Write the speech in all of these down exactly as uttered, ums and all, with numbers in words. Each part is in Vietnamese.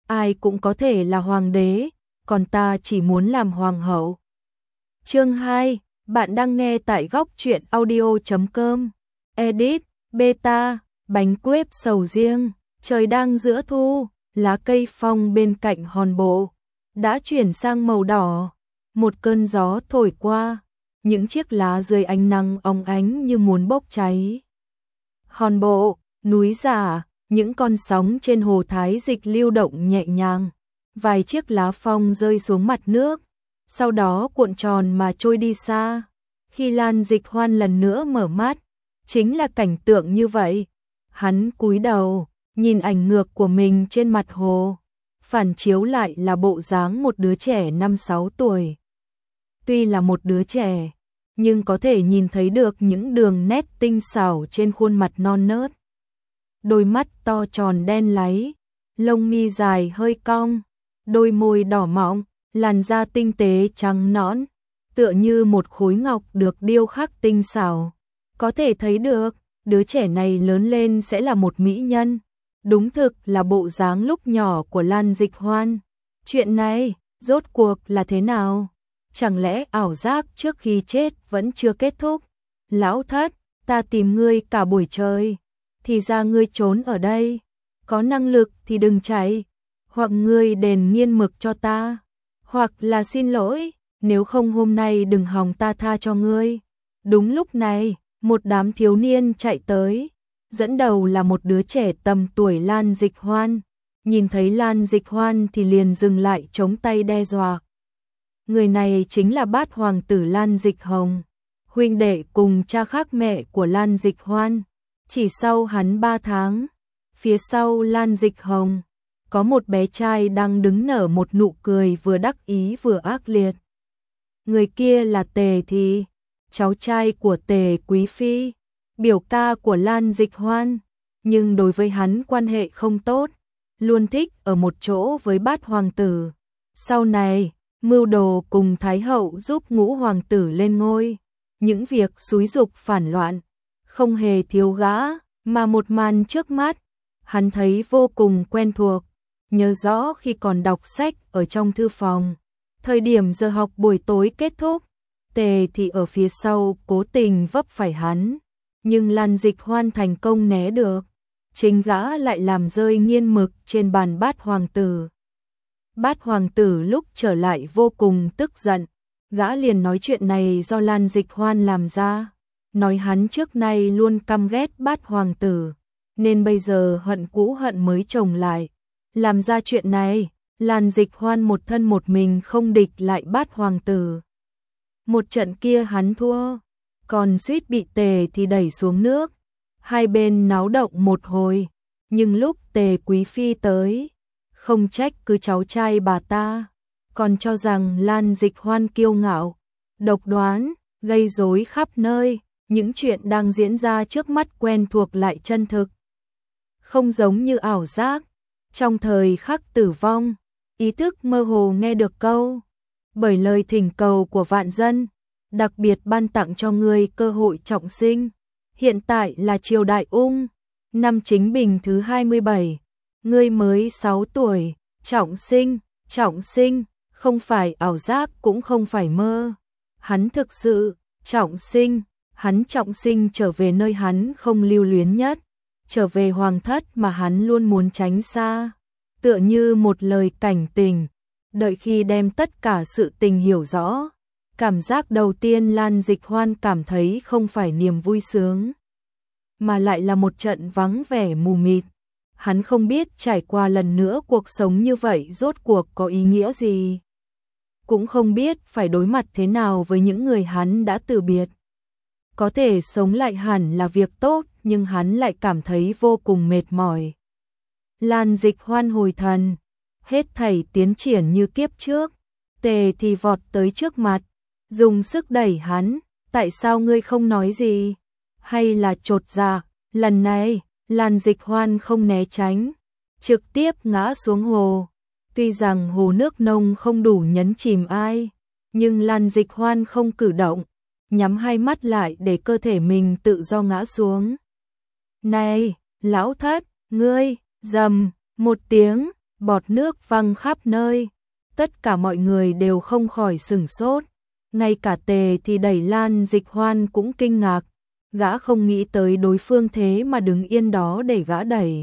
ai cũng có thể là hoàng đế, còn ta chỉ muốn làm hoàng hậu. Chương hai, bạn đang nghe tại góc truyện audio chấm com. Edit, beta, bánh crepe sầu riêng, trời đang giữa thu, lá cây phong bên cạnh hòn bộ đã chuyển sang màu đỏ. Một cơn gió thổi qua, những chiếc lá dưới ánh nắng óng ánh như muốn bốc cháy. Hòn bộ, núi giả, những con sóng trên hồ Thái Dịch lưu động nhẹ nhàng, vài chiếc lá phong rơi xuống mặt nước, sau đó cuộn tròn mà trôi đi xa. Khi Lan Dịch Hoan lần nữa mở mắt, chính là cảnh tượng như vậy. Hắn cúi đầu, nhìn ảnh ngược của mình trên mặt hồ, phản chiếu lại là bộ dáng một đứa trẻ năm sáu tuổi. Tuy là một đứa trẻ, nhưng có thể nhìn thấy được những đường nét tinh xảo trên khuôn mặt non nớt. Đôi mắt to tròn đen láy, lông mi dài hơi cong, đôi môi đỏ mọng, làn da tinh tế trắng nõn, tựa như một khối ngọc được điêu khắc tinh xảo. Có thể thấy được, đứa trẻ này lớn lên sẽ là một mỹ nhân. Đúng thực là bộ dáng lúc nhỏ của Lan Dịch Hoan. Chuyện này, rốt cuộc là thế nào? Chẳng lẽ ảo giác trước khi chết vẫn chưa kết thúc? Lão thất, ta tìm ngươi cả buổi trời, thì ra ngươi trốn ở đây. Có năng lực thì đừng chạy, hoặc ngươi đền nghiên mực cho ta, hoặc là xin lỗi, nếu không hôm nay đừng hòng ta tha cho ngươi. Đúng lúc này, một đám thiếu niên chạy tới, dẫn đầu là một đứa trẻ tầm tuổi Lan Dịch Hoan. Nhìn thấy Lan Dịch Hoan thì liền dừng lại chống tay đe dọa. Người này chính là bát hoàng tử Lan Dịch Hồng, huynh đệ cùng cha khác mẹ của Lan Dịch Hoan. Chỉ sau hắn ba tháng, phía sau Lan Dịch Hồng, có một bé trai đang đứng nở một nụ cười vừa đắc ý vừa ác liệt. Người kia là Tề Thị, cháu trai của Tề Quý Phi, biểu ca của Lan Dịch Hoan, nhưng đối với hắn quan hệ không tốt, luôn thích ở một chỗ với bát hoàng tử. Sau này, mưu đồ cùng Thái hậu giúp ngũ hoàng tử lên ngôi, những việc xúi dục phản loạn, không hề thiếu gã, mà một màn trước mắt, hắn thấy vô cùng quen thuộc, nhớ rõ khi còn đọc sách ở trong thư phòng. Thời điểm giờ học buổi tối kết thúc, Tề Thị ở phía sau cố tình vấp phải hắn, nhưng Lan Dịch Hoan thành công né được, chính gã lại làm rơi nghiên mực trên bàn bát hoàng tử. Bát hoàng tử lúc trở lại vô cùng tức giận, gã liền nói chuyện này do Lan Dịch Hoan làm ra, nói hắn trước nay luôn căm ghét bát hoàng tử, nên bây giờ hận cũ hận mới chồng lại. Làm ra chuyện này, Lan Dịch Hoan một thân một mình không địch lại bát hoàng tử. Một trận kia hắn thua, còn suýt bị Tề thì đẩy xuống nước. Hai bên náo động một hồi, nhưng lúc Tề Quý Phi tới, không trách cứ cháu trai bà ta, còn cho rằng Lan Dịch Hoan kiêu ngạo, độc đoán, gây rối khắp nơi. Những chuyện đang diễn ra trước mắt quen thuộc lại chân thực, không giống như ảo giác. Trong thời khắc tử vong, ý thức mơ hồ nghe được câu, bởi lời thỉnh cầu của vạn dân, đặc biệt ban tặng cho ngươi cơ hội trọng sinh. Hiện tại là triều đại ung, năm Chính Bình thứ hai mươi bảy, ngươi mới sáu tuổi, trọng sinh, trọng sinh, không phải ảo giác cũng không phải mơ. Hắn thực sự trọng sinh, hắn trọng sinh trở về nơi hắn không lưu luyến nhất, trở về hoàng thất mà hắn luôn muốn tránh xa, tựa như một lời cảnh tình. Đợi khi đem tất cả sự tình hiểu rõ, cảm giác đầu tiên Lan Dịch Hoan cảm thấy không phải niềm vui sướng, mà lại là một trận vắng vẻ mù mịt. Hắn không biết trải qua lần nữa cuộc sống như vậy rốt cuộc có ý nghĩa gì, cũng không biết phải đối mặt thế nào với những người hắn đã từ biệt. Có thể sống lại hẳn là việc tốt, nhưng hắn lại cảm thấy vô cùng mệt mỏi. Lan Dịch Hoan hồi thần, hết thảy tiến triển như kiếp trước. Tề thì vọt tới trước mặt, dùng sức đẩy hắn, tại sao ngươi không nói gì? Hay là chột dạ? Lần này, Lan Dịch Hoan không né tránh, trực tiếp ngã xuống hồ. Tuy rằng hồ nước nông không đủ nhấn chìm ai, nhưng Lan Dịch Hoan không cử động, nhắm hai mắt lại để cơ thể mình tự do ngã xuống. Này, lão thất, ngươi, rầm, một tiếng, bọt nước văng khắp nơi. Tất cả mọi người đều không khỏi sửng sốt. Ngay cả Tề thì đẩy Lan Dịch Hoan cũng kinh ngạc. Gã không nghĩ tới đối phương thế mà đứng yên đó để gã đẩy.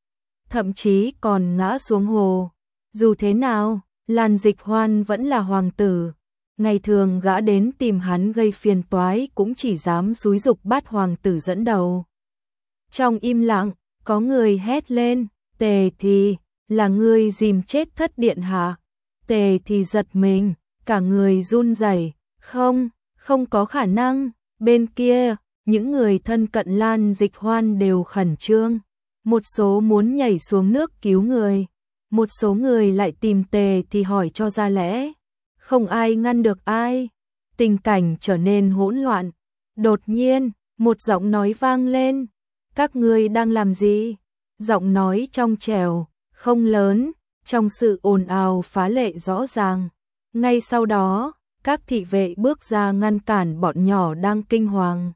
Thậm chí còn ngã xuống hồ. Dù thế nào, Lan Dịch Hoan vẫn là hoàng tử. Ngày thường gã đến tìm hắn gây phiền toái cũng chỉ dám xúi giục bắt hoàng tử dẫn đầu. Trong im lặng, có người hét lên, Tề thì, là ngươi dìm chết thất điện hạ. Tề thì giật mình, cả người run rẩy, không, không có khả năng. Bên kia, những người thân cận Lan Dịch Hoan đều khẩn trương. Một số muốn nhảy xuống nước cứu người, một số người lại tìm Tề thì hỏi cho ra lẽ. Không ai ngăn được ai. Tình cảnh trở nên hỗn loạn. Đột nhiên, một giọng nói vang lên. Các ngươi đang làm gì? Giọng nói trong trẻo, không lớn, trong sự ồn ào phá lệ rõ ràng. Ngay sau đó, các thị vệ bước ra ngăn cản bọn nhỏ đang kinh hoàng.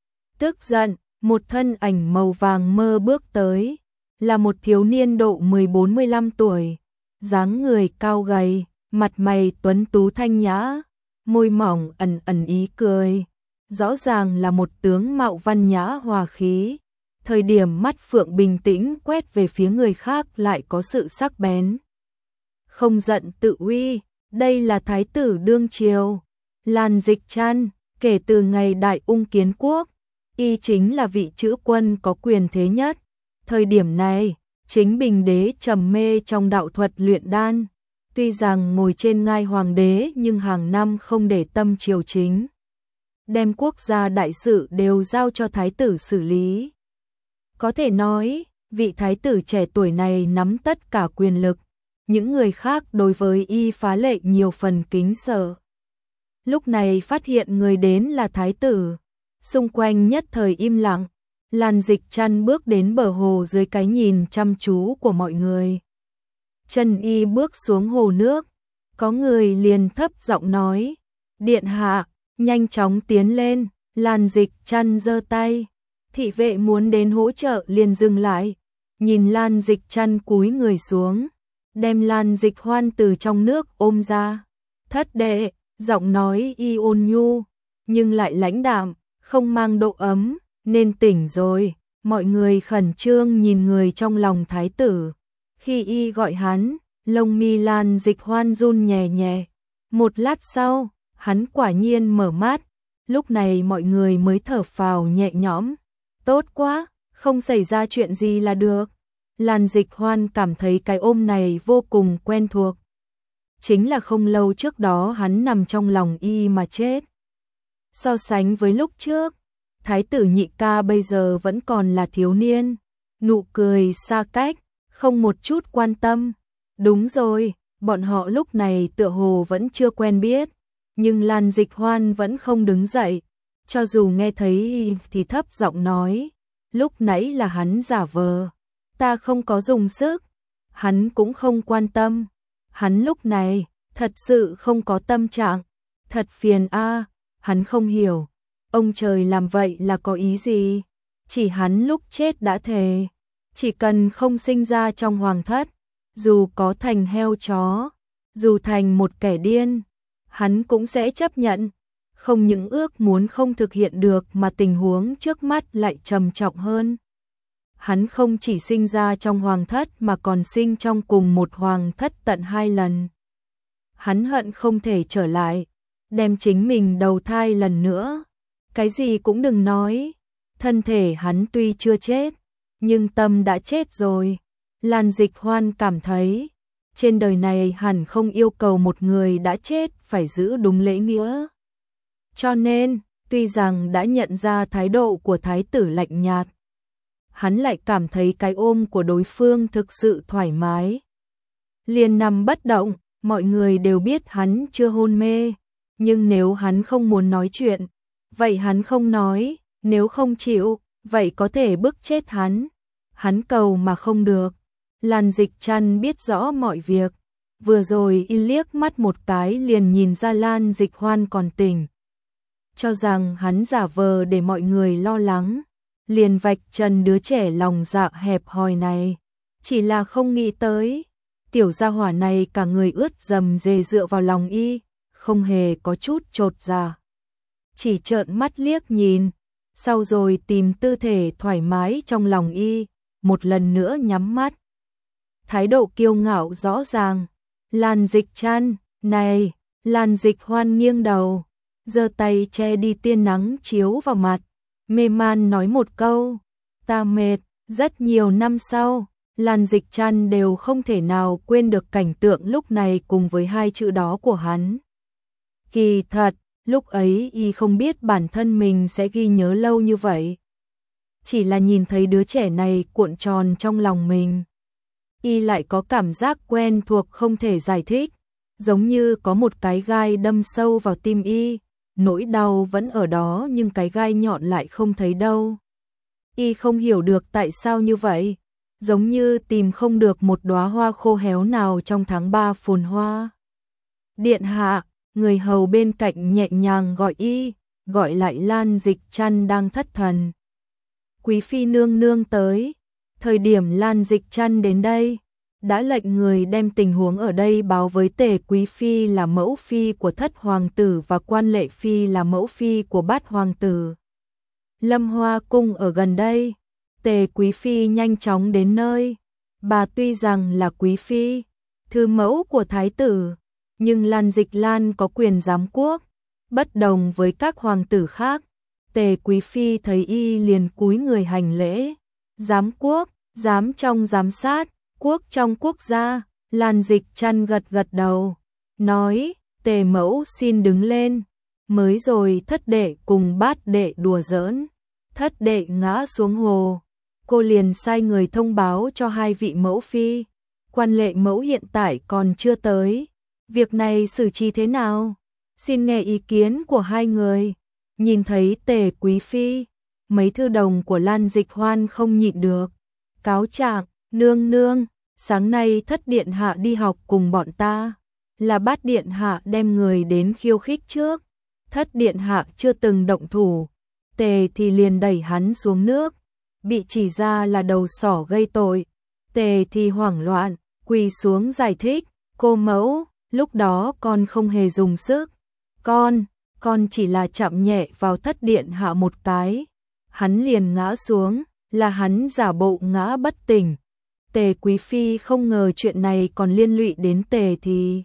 Tức giận, một thân ảnh màu vàng mơ bước tới, là một thiếu niên độ mười bốn mười lăm tuổi, dáng người cao gầy, mặt mày tuấn tú thanh nhã, môi mỏng ẩn ẩn ý cười, rõ ràng là một tướng mạo văn nhã hòa khí. Thời điểm mắt phượng bình tĩnh quét về phía người khác lại có sự sắc bén. Không giận tự uy, đây là thái tử đương triều, Lan Dịch Trăn, kể từ ngày Đại Ung kiến quốc, y chính là vị chữ quân có quyền thế nhất. Thời điểm này, chính Bình đế trầm mê trong đạo thuật luyện đan, tuy rằng ngồi trên ngai hoàng đế nhưng hàng năm không để tâm triều chính, đem quốc gia đại sự đều giao cho thái tử xử lý. Có thể nói, vị thái tử trẻ tuổi này nắm tất cả quyền lực, những người khác đối với y phá lệ nhiều phần kính sợ. Lúc này phát hiện người đến là thái tử, xung quanh nhất thời im lặng. Lan Dịch Trăn bước đến bờ hồ dưới cái nhìn chăm chú của mọi người. Chân y bước xuống hồ nước, có người liền thấp giọng nói, điện hạ, nhanh chóng tiến lên. Lan Dịch Trăn giơ tay, thị vệ muốn đến hỗ trợ liền dừng lại, nhìn Lan Dịch Trăn cúi người xuống, đem Lan Dịch Hoan từ trong nước ôm ra. Thất đệ, giọng nói y ôn nhu, nhưng lại lãnh đạm, không mang độ ấm, nên tỉnh rồi. Mọi người khẩn trương nhìn người trong lòng thái tử. Khi y gọi hắn, lông mi Lan Dịch Hoan run nhẹ nhẹ. Một lát sau, hắn quả nhiên mở mắt. Lúc này mọi người mới thở phào nhẹ nhõm. Tốt quá, không xảy ra chuyện gì là được. Lan Dịch Hoan cảm thấy cái ôm này vô cùng quen thuộc. Chính là không lâu trước đó hắn nằm trong lòng y mà chết. So sánh với lúc trước, thái tử nhị ca bây giờ vẫn còn là thiếu niên, nụ cười xa cách, không một chút quan tâm. Đúng rồi, bọn họ lúc này tựa hồ vẫn chưa quen biết, nhưng Lan Dịch Hoan vẫn không đứng dậy, cho dù nghe thấy thì thấp giọng nói, lúc nãy là hắn giả vờ, ta không có dùng sức. Hắn cũng không quan tâm, hắn lúc này thật sự không có tâm trạng, thật phiền a. Hắn không hiểu, ông trời làm vậy là có ý gì? Chỉ hắn lúc chết đã thề, chỉ cần không sinh ra trong hoàng thất, dù có thành heo chó, dù thành một kẻ điên, hắn cũng sẽ chấp nhận. Không những ước muốn không thực hiện được mà tình huống trước mắt lại trầm trọng hơn. Hắn không chỉ sinh ra trong hoàng thất mà còn sinh trong cùng một hoàng thất tận hai lần. Hắn hận không thể trở lại, đem chính mình đầu thai lần nữa. Cái gì cũng đừng nói, thân thể hắn tuy chưa chết, nhưng tâm đã chết rồi. Lan Dịch Hoan cảm thấy, trên đời này hẳn không yêu cầu một người đã chết phải giữ đúng lễ nghĩa. Cho nên, tuy rằng đã nhận ra thái độ của thái tử lạnh nhạt, hắn lại cảm thấy cái ôm của đối phương thực sự thoải mái. Liền nằm bất động, mọi người đều biết hắn chưa hôn mê, nhưng nếu hắn không muốn nói chuyện, vậy hắn không nói, nếu không chịu, vậy có thể bức chết hắn. Hắn cầu mà không được. Lan Dịch Trăn biết rõ mọi việc, vừa rồi y liếc mắt một cái liền nhìn ra Lan Dịch Hoan còn tỉnh. Cho rằng hắn giả vờ để mọi người lo lắng, liền vạch trần đứa trẻ lòng dạ hẹp hòi này. Chỉ là không nghĩ tới, Tiểu gia hỏa này cả người ướt dầm dề dựa vào lòng y, không hề có chút chột dạ. Chỉ trợn mắt liếc nhìn, sau rồi tìm tư thể thoải mái trong lòng y, một lần nữa nhắm mắt. Thái độ kiêu ngạo rõ ràng. Lan Dịch Trăn, này, Lan Dịch Hoan nghiêng đầu, giơ tay che đi tia nắng chiếu vào mặt, mê man nói một câu, ta mệt. Rất nhiều năm sau, Lan Dịch Trăn đều không thể nào quên được cảnh tượng lúc này cùng với hai chữ đó của hắn. Kỳ thật, lúc ấy y không biết bản thân mình sẽ ghi nhớ lâu như vậy. Chỉ là nhìn thấy đứa trẻ này cuộn tròn trong lòng mình, y lại có cảm giác quen thuộc không thể giải thích, giống như có một cái gai đâm sâu vào tim y, nỗi đau vẫn ở đó nhưng cái gai nhọn lại không thấy đâu. Y không hiểu được tại sao như vậy, giống như tìm không được một đóa hoa khô héo nào trong tháng ba phồn hoa. Điện hạ, người hầu bên cạnh nhẹ nhàng gọi y, gọi lại Lan Dịch Trăn đang thất thần. Quý phi nương nương tới. Thời điểm Lan Dịch Trăn đến đây, đã lệnh người đem tình huống ở đây báo với Tề Quý phi là mẫu phi của thất hoàng tử và Quan Lệ phi là mẫu phi của bát hoàng tử. Lâm Hoa cung ở gần đây, Tề Quý phi nhanh chóng đến nơi. Bà tuy rằng là quý phi, thư mẫu của thái tử, nhưng Lan Dịch Lan có quyền giám quốc, bất đồng với các hoàng tử khác. Tề Quý phi thấy y liền cúi người hành lễ. Giám quốc, giám trong giám sát, quốc trong quốc gia. Lan Dịch Trăn gật gật đầu, nói, Tề mẫu xin đứng lên. Mới rồi thất đệ cùng bát đệ đùa giỡn, thất đệ ngã xuống hồ, cô liền sai người thông báo cho hai vị mẫu phi. Quan Lệ mẫu hiện tại còn chưa tới, việc này xử trí thế nào? Xin nghe ý kiến của hai người. Nhìn thấy Tề Quý phi, mấy thư đồng của Lan Dịch Hoan không nhịn được. Cáo trạng, nương nương, sáng nay thất điện hạ đi học cùng bọn ta, là bát điện hạ đem người đến khiêu khích trước. Thất điện hạ chưa từng động thủ, Tề thì liền đẩy hắn xuống nước, bị chỉ ra là đầu sỏ gây tội. Tề thì hoảng loạn, quỳ xuống giải thích, cô mẫu, lúc đó con không hề dùng sức, con, con chỉ là chạm nhẹ vào thất điện hạ một cái, hắn liền ngã xuống, là hắn giả bộ ngã bất tỉnh. Tề Quý phi không ngờ chuyện này còn liên lụy đến Tề thì.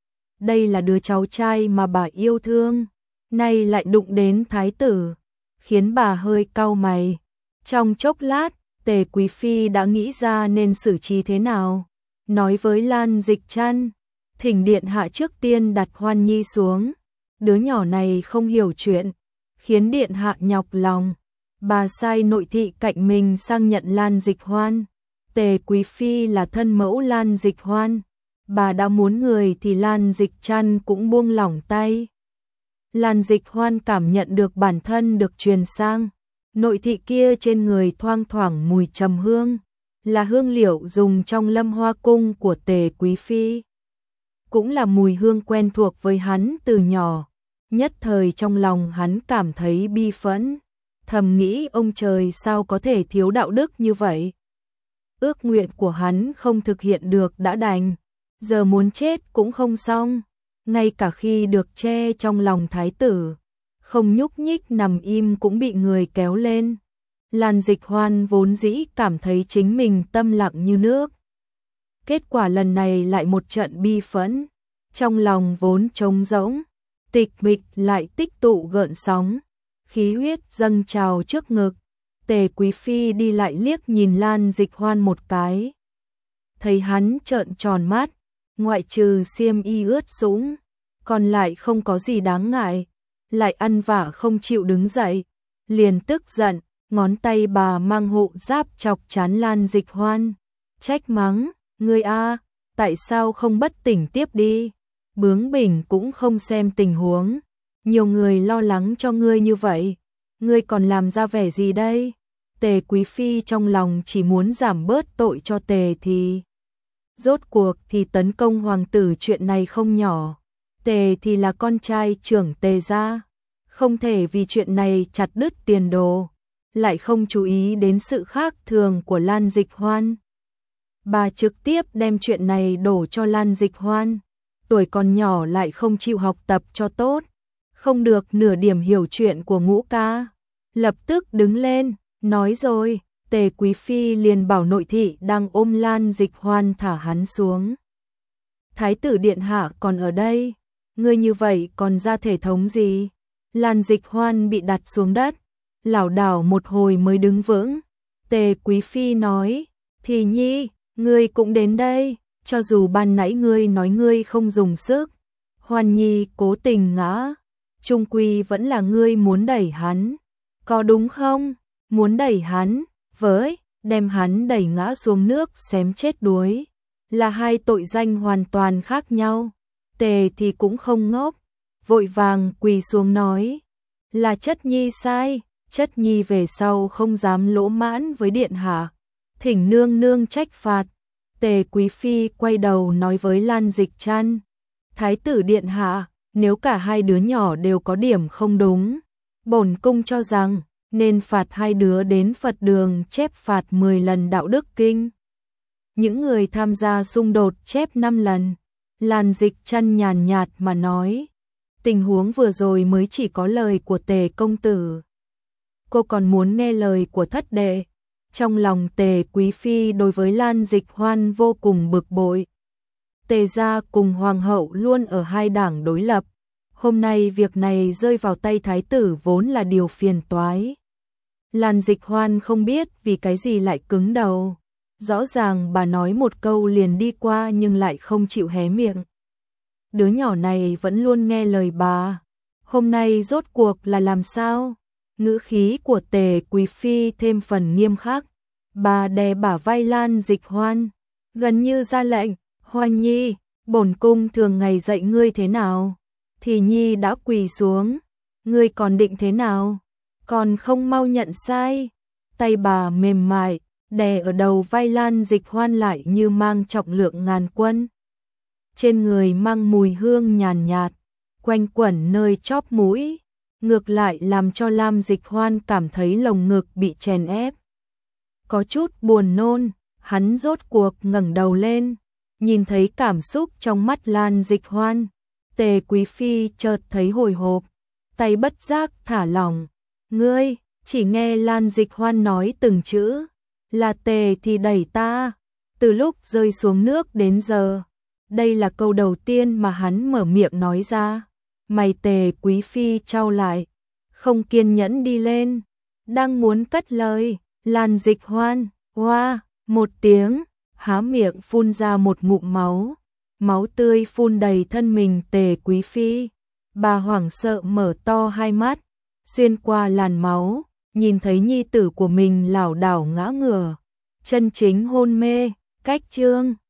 Đây là đứa cháu trai mà bà yêu thương, nay lại đụng đến thái tử, khiến bà hơi cau mày. Trong chốc lát, Tề Quý phi đã nghĩ ra nên xử trí thế nào, nói với Lan Dịch Trăn, thỉnh điện hạ trước tiên đặt Hoan Nhi xuống, đứa nhỏ này không hiểu chuyện, khiến điện hạ nhọc lòng. Bà sai nội thị cạnh mình sang nhận Lan Dịch Hoan. Tề Quý phi là thân mẫu Lan Dịch Hoan, bà đã muốn người thì Lan Dịch Trăn cũng buông lỏng tay. Lan Dịch Hoan cảm nhận được bản thân được truyền sang, nội thị kia trên người thoang thoảng mùi trầm hương, là hương liệu dùng trong Lâm Hoa cung của Tề Quý phi, cũng là mùi hương quen thuộc với hắn từ nhỏ. Nhất thời trong lòng hắn cảm thấy bi phẫn, thầm nghĩ ông trời sao có thể thiếu đạo đức như vậy. Ước nguyện của hắn không thực hiện được đã đành, giờ muốn chết cũng không xong. Ngay cả khi được che trong lòng thái tử, không nhúc nhích nằm im cũng bị người kéo lên. Lan Dịch Hoan vốn dĩ cảm thấy chính mình tâm lặng như nước. Kết quả lần này lại một trận bi phẫn, trong lòng vốn trống rỗng, tịch mịch lại tích tụ gợn sóng, khí huyết dâng trào trước ngực. Tề Quý phi đi lại liếc nhìn Lan Dịch Hoan một cái, thấy hắn trợn tròn mắt, ngoại trừ xiêm y ướt sũng, còn lại không có gì đáng ngại, lại ăn vạ không chịu đứng dậy, liền tức giận, ngón tay bà mang hộ giáp chọc chán Lan Dịch Hoan, trách mắng, ngươi a, tại sao không bất tỉnh tiếp đi, bướng bỉnh cũng không xem tình huống, nhiều người lo lắng cho ngươi như vậy, ngươi còn làm ra vẻ gì đây? Tề Quý phi trong lòng chỉ muốn giảm bớt tội cho Tề thì. Rốt cuộc thì tấn công hoàng tử chuyện này không nhỏ, Tề thì là con trai trưởng Tề gia, không thể vì chuyện này chặt đứt tiền đồ, lại không chú ý đến sự khác thường của Lan Dịch Hoan. bà trực tiếp đem chuyện này đổ cho Lan Dịch Hoan. Tuổi còn nhỏ lại không chịu học tập cho tốt, không được nửa điểm hiểu chuyện của Ngũ ca. Lập tức đứng lên, nói rồi, Tề Quý Phi liền bảo nội thị đang ôm Lan Dịch Hoan thả hắn xuống. Thái tử điện hạ còn ở đây, ngươi như vậy còn ra thể thống gì? Lan Dịch Hoan bị đặt xuống đất, lảo đảo một hồi mới đứng vững. Tề Quý Phi nói, thì nhi, ngươi cũng đến đây, cho dù ban nãy ngươi nói ngươi không dùng sức, Hoan nhi cố tình ngã, chung quy vẫn là ngươi muốn đẩy hắn, có đúng không? Muốn đẩy hắn, với, đem hắn đẩy ngã xuống nước xém chết đuối, là hai tội danh hoàn toàn khác nhau. Tề thì cũng không ngốc, vội vàng quỳ xuống nói, là chất nhi sai, chất nhi về sau không dám lỗ mãn với điện hạ, thỉnh nương nương trách phạt. Tề Quý Phi quay đầu nói với Lan Dịch Trăn, Thái tử điện hạ, nếu cả hai đứa nhỏ đều có điểm không đúng, bổn cung cho rằng nên phạt hai đứa đến Phật đường chép phạt mười lần đạo đức kinh. Những người tham gia xung đột chép năm lần. Lan Dịch Trăn nhàn nhạt mà nói, tình huống vừa rồi mới chỉ có lời của Tề công tử. Cô còn muốn nghe lời của thất đệ. Trong lòng Tề Quý Phi đối với Lan Dịch Hoan vô cùng bực bội. Tề gia cùng hoàng hậu luôn ở hai đảng đối lập. Hôm nay việc này rơi vào tay thái tử vốn là điều phiền toái. Lan Dịch Hoan không biết vì cái gì lại cứng đầu. Rõ ràng bà nói một câu liền đi qua nhưng lại không chịu hé miệng. Đứa nhỏ này vẫn luôn nghe lời bà. Hôm nay rốt cuộc là làm sao? Ngữ khí của Tề Quý Phi thêm phần nghiêm khắc. Bà đè bả vai Lan Dịch Hoan, gần như ra lệnh, Hoan nhi, bổn cung thường ngày dạy ngươi thế nào? Thì nhi đã quỳ xuống, ngươi còn định thế nào? Còn không mau nhận sai. Tay bà mềm mại, đè ở đầu vai Lan Dịch Hoan lại như mang trọng lượng ngàn quân. Trên người mang mùi hương nhàn nhạt, quanh quẩn nơi chóp mũi, ngược lại làm cho Lam Dịch Hoan cảm thấy lồng ngực bị chèn ép. Có chút buồn nôn, hắn rốt cuộc ngẩng đầu lên, nhìn thấy cảm xúc trong mắt Lan Dịch Hoan. Tề Quý Phi chợt thấy hồi hộp, tay bất giác thả lỏng. Ngươi, chỉ nghe Lan Dịch Hoan nói từng chữ, là Tề thì đẩy ta, từ lúc rơi xuống nước đến giờ. Đây là câu đầu tiên mà hắn mở miệng nói ra. Mày Tề Quý Phi chau lại, không kiên nhẫn đi lên, đang muốn cất lời, Lan Dịch Hoan, hoa, một tiếng, há miệng phun ra một ngụm máu, máu tươi phun đầy thân mình Tề Quý Phi. Bà hoảng sợ mở to hai mắt, xuyên qua làn máu, nhìn thấy nhi tử của mình lảo đảo ngã ngửa, chân chính hôn mê. Cách chương